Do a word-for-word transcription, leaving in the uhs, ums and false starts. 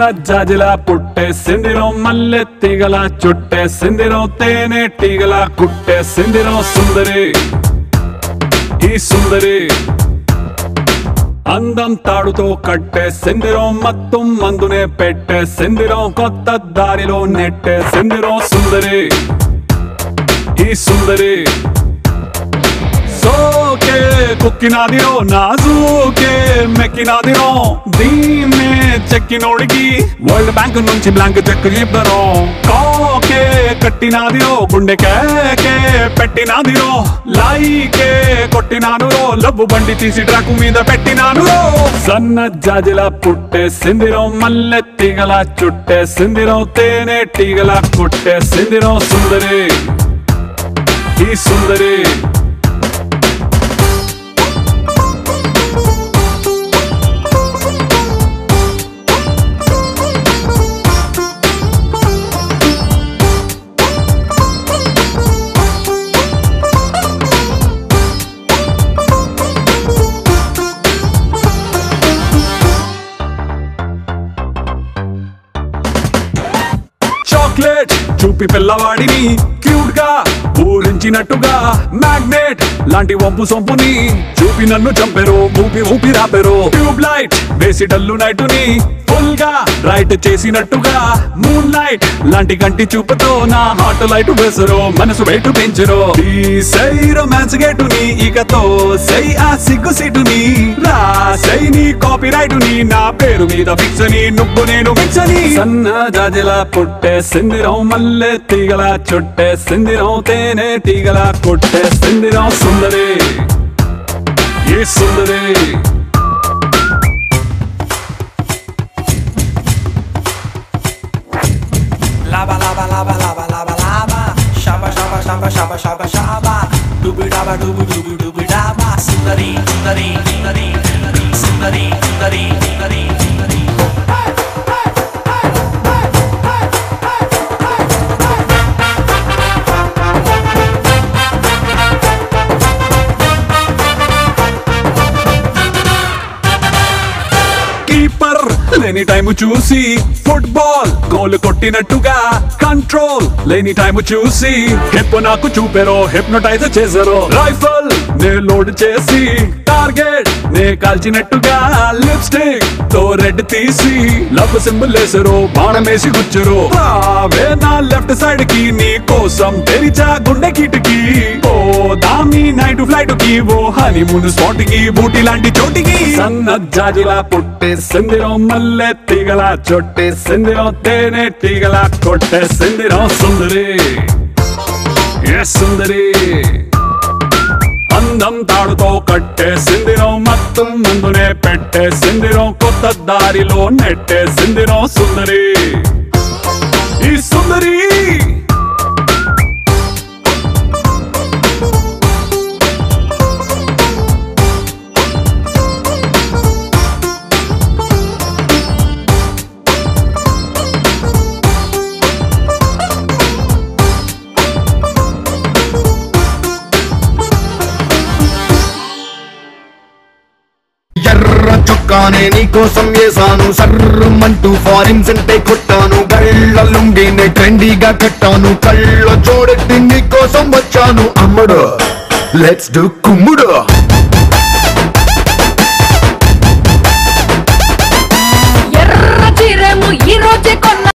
సన్న జాజిలా పుట్టేసిందిరో మల్లె తీగల చుట్టేసిందిరో తేనె తీగల కుట్టేసిందిరో సుందరి ఈ సుందరి అందం తాడుతో కట్టేసిందిరో మత్తు మందునే పెట్టేసిందిరో కొత్త దారిలో నెట్టేసిందిరో సుందరి ఈ సుందరి సోకే కుక్కినాదిరో నాజూకే మెక్కినాదిరో దీన్నే చెక్కినోడికి వరల్డ్ బ్యాంక్ నుంచి బ్లాంక్ చెక్ ఇవ్వరో కాకే కట్టినాదిరో గుండె కేకే పెట్టినాదిరో లైకే కొట్టినాను లవ్వు బండి తీసి ట్రాక్ మీద పెట్టినాను సన్న జాజిలా పుట్టేసిందిరో మల్లె తీగల చుట్టేసిందిరో తేనె తీగల కుట్టేసిందిరో సుందరి ఈ సుందరి చాక్లెట్ చూపి పిల్లవాడిని క్యూట్ గా ఊరించినట్టుగా మ్యాగ్నెట్ లాంటి వంపు సొంపుని చూపి నన్ను చంపెరో ఊపి ఊపి రాపెరో ట్యూబ్ లైట్ వేసి డల్లు నైటుని ఫుల్ గా రైట్ చేసినట్టుగా మూన్ లైట్ లాంటి కంటి చూపుతో నా హార్ట్ లైట్ వేసరో మనసు వెయిట్ పెంచరో ఈ సై రొమాన్స్ గేటుని ఇకతో సై ఆ సిగ్గు సీటుని రా సై నీ కాపీ రైటుని నా పేరు మీద ఫిక్స్ అని నువ్వు నేను ఫిక్స్ అని సన్న జాజిలా పుట్టేసిందిరో మల్లె తీగల చుట్టేసిందిరో తేనె తీగల కొట్టేసిందిరో సుందరి ఈ సుందరి Lava lava lava lava lava lava Shaba shaba shaba shaba shaba shaba Dubi daba dubi dubi dubi daba Sundari sundari sundari sundari sundari sundari sundari sundari keeper లేని టైము చూసి ఫుట్బాల్ గోల్ కొట్టినట్టుగా కంట్రోల్ లేని time చూసి hip నాకు చూపెరో hypnotize చేసారో rifle నే load చేసి టార్గెట్ నే కాల్చినట్టుగా లిప్స్టిక్ తో రెడ్ తీసి లవ్ సింబల్ వేసరో బాణమేసి గుచ్చరో రావే నా లెఫ్ట్ సైడ్ కి నీ కోసం తెరిచా గుండె కిటికి ఓ దామి నైట్ ఫ్లైట్ కి ఓ హనీమూన్ స్పాట్ కి బూటి లాంటి చోటికి సన్న జాజిలా పుట్టేసిందిరో మల్లె తీగల చుట్టేసిందిరో తేనె తీగల కొట్టేసిందిరో సుందరి ఏ సుందరి అందం తాడుతో కట్టేసిందిరో మత్తు మందునే పెట్టేసిందిరో కొత్త దారిలో నెట్టేసిందిరో సుందరి ఈ సుందరి ఎర్ర చొక్కానే నీకోసం వేసాను సర్రమంటూ ఫారిన్ సెంటే కొట్టాను గళ్ళ లుంగినే ట్రెండీగా కట్టాను కళ్ళ చూడెట్టి నీకోసం వచ్చాను అమ్మడు లెట్స్ డు కుమ్ముడు